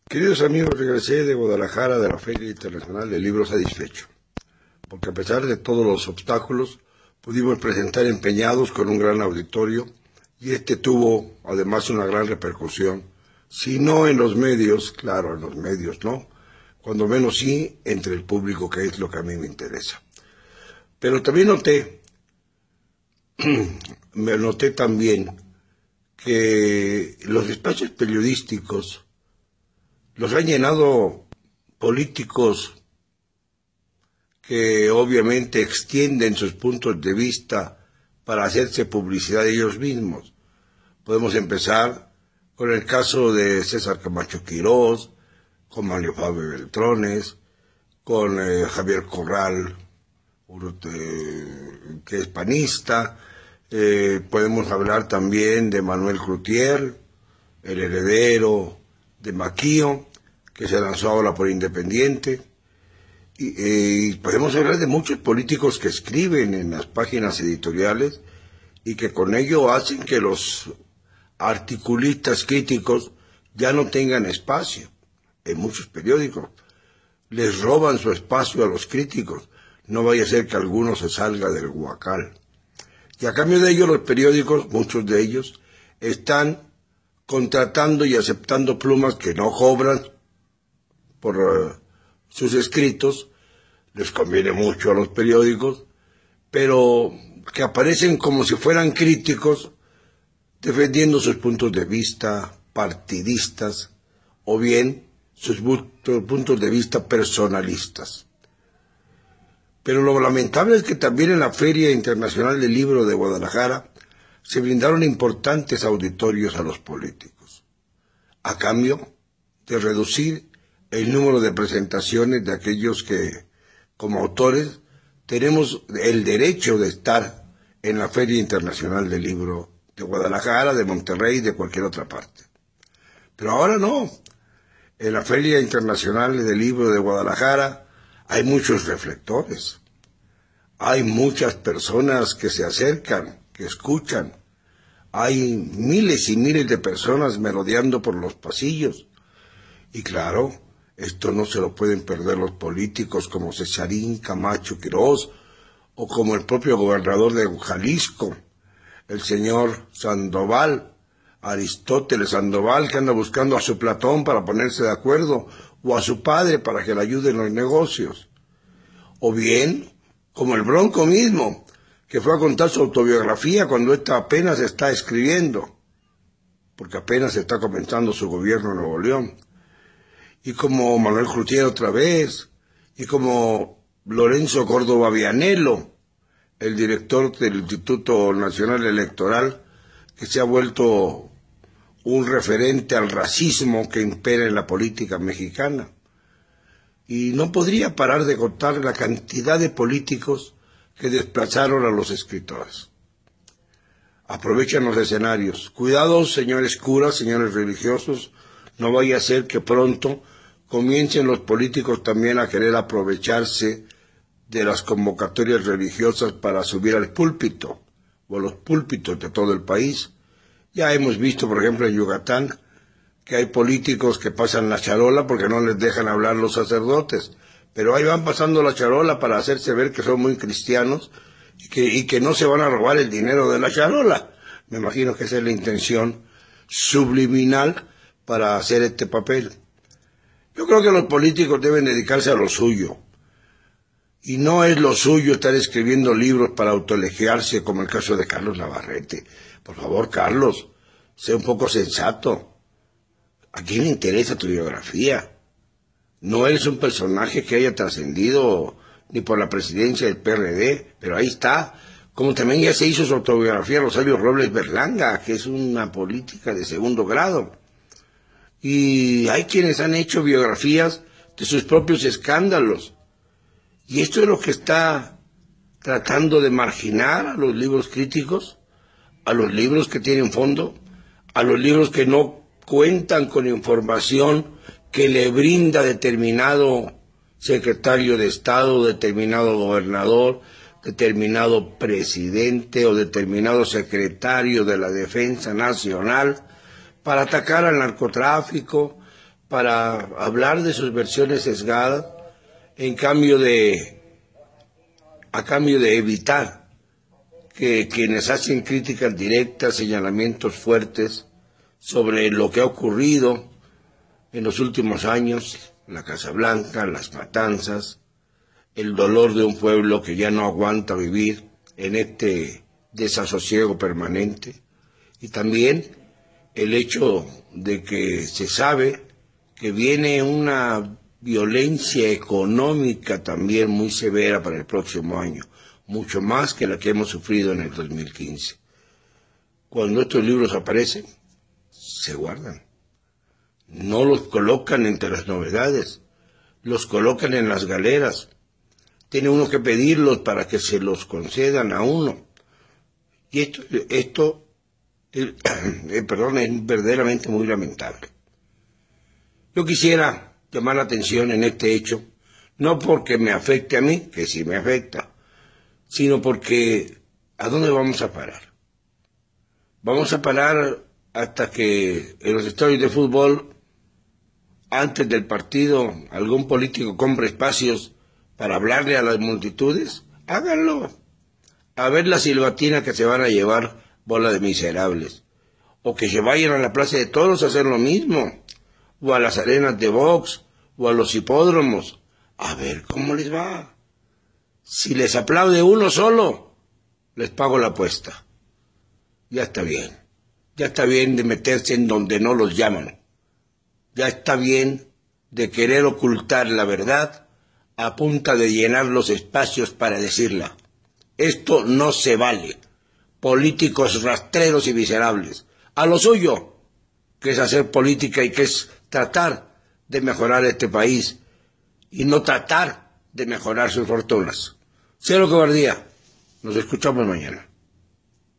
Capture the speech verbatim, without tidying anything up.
Queridos amigos, regresé de Guadalajara de la Feria Internacional del Libro satisfecho, porque a pesar de todos los obstáculos, pudimos presentar Empeñados con un gran auditorio y este tuvo además una gran repercusión, si no en los medios, claro, en los medios no, cuando menos sí entre el público, que es lo que a mí me interesa. Pero también noté, me noté también que los espacios periodísticos los han llenado políticos que obviamente extienden sus puntos de vista para hacerse publicidad de ellos mismos. Podemos empezar con el caso de César Camacho Quirós, con Mario Fabio Beltrones, con eh, Javier Corral, que es panista. Eh, podemos hablar también de Manuel Cloutier, el heredero de Maquío, que se lanzó ahora por Independiente. Y, eh, y podemos hablar de muchos políticos que escriben en las páginas editoriales y que con ello hacen que los articulistas críticos ya no tengan espacio en muchos periódicos. Les roban su espacio a los críticos. No vaya a ser que alguno se salga del huacal. Y a cambio de ello, los periódicos, muchos de ellos, están contratando y aceptando plumas que no cobran por uh, sus escritos. Les conviene mucho a los periódicos, pero que aparecen como si fueran críticos, defendiendo sus puntos de vista partidistas o bien sus puntos de vista personalistas. Pero lo lamentable es que también en la Feria Internacional del Libro de Guadalajara se brindaron importantes auditorios a los políticos, a cambio de reducir el número de presentaciones de aquellos que, como autores, tenemos el derecho de estar en la Feria Internacional del Libro de Guadalajara, de Monterrey y de cualquier otra parte. Pero ahora no. En la Feria Internacional del Libro de Guadalajara hay muchos reflectores. Hay muchas personas que se acercan, que escuchan. Hay miles y miles de personas merodeando por los pasillos. Y claro, esto no se lo pueden perder los políticos como Cesarín Camacho Quirós o como el propio gobernador de Jalisco, el señor Sandoval, Aristóteles Sandoval, que anda buscando a su Platón para ponerse de acuerdo, o a su padre para que le ayude en los negocios. O bien, como el Bronco mismo, que fue a contar su autobiografía cuando ésta apenas está escribiendo, porque apenas está comenzando su gobierno en Nuevo León. Y como Manuel Cloutier otra vez, y como Lorenzo Córdoba Vianello, el director del Instituto Nacional Electoral, que se ha vuelto un referente al racismo que impera en la política mexicana. Y no podría parar de contar la cantidad de políticos que desplazaron a los escritores. Aprovechan los escenarios. Cuidados, señores curas, señores religiosos, no vaya a ser que pronto comiencen los políticos también a querer aprovecharse de las convocatorias religiosas para subir al púlpito, o a los púlpitos de todo el país. Ya hemos visto, por ejemplo, en Yucatán, que hay políticos que pasan la charola porque no les dejan hablar los sacerdotes, pero ahí van pasando la charola para hacerse ver que son muy cristianos y que, y que no se van a robar el dinero de la charola. Me imagino que esa es la intención subliminal para hacer este papel. Yo creo que los políticos deben dedicarse a lo suyo. Y no es lo suyo estar escribiendo libros para autoelogiarse, como el caso de Carlos Navarrete. Por favor, Carlos, sé un poco sensato. ¿A quién le interesa tu biografía? No eres un personaje que haya trascendido ni por la presidencia del P R D, pero ahí está. Como también ya se hizo su autobiografía Rosario Robles Berlanga, que es una política de segundo grado. Y hay quienes han hecho biografías de sus propios escándalos. Y esto es lo que está tratando de marginar a los libros críticos, a los libros que tienen fondo, a los libros que no cuentan con información que le brinda determinado secretario de Estado, determinado gobernador, determinado presidente o determinado secretario de la Defensa Nacional para atacar al narcotráfico, para hablar de sus versiones sesgadas en cambio de, a cambio de evitar que quienes hacen críticas directas, señalamientos fuertes sobre lo que ha ocurrido en los últimos años, la Casa Blanca, las matanzas, el dolor de un pueblo que ya no aguanta vivir en este desasosiego permanente, y también el hecho de que se sabe que viene una violencia económica también muy severa para el próximo año, mucho más que la que hemos sufrido en el dos mil quince. Cuando estos libros aparecen, se guardan. No los colocan entre las novedades, los colocan en las galeras. Tiene uno que pedirlos para que se los concedan a uno. Y esto, esto eh, eh, perdón, es verdaderamente muy lamentable. Yo quisiera llamar la atención en este hecho, no porque me afecte a mí, que sí me afecta, sino porque ¿a dónde vamos a parar? Vamos a parar hasta que en los estadios de fútbol, antes del partido, algún político compre espacios para hablarle a las multitudes. Háganlo. A ver la silbatina que se van a llevar, bola de miserables. O que se vayan a la Plaza de Toros a hacer lo mismo. O a las arenas de box, o a los hipódromos. A ver cómo les va. Si les aplaude uno solo, les pago la apuesta. Ya está bien. Ya está bien de meterse en donde no los llaman. Ya está bien de querer ocultar la verdad a punta de llenar los espacios para decirla. Esto no se vale. Políticos rastreros y miserables. A lo suyo, que es hacer política y que es tratar de mejorar este país y no tratar de mejorar sus fortunas. Cero cobardía. Nos escuchamos mañana.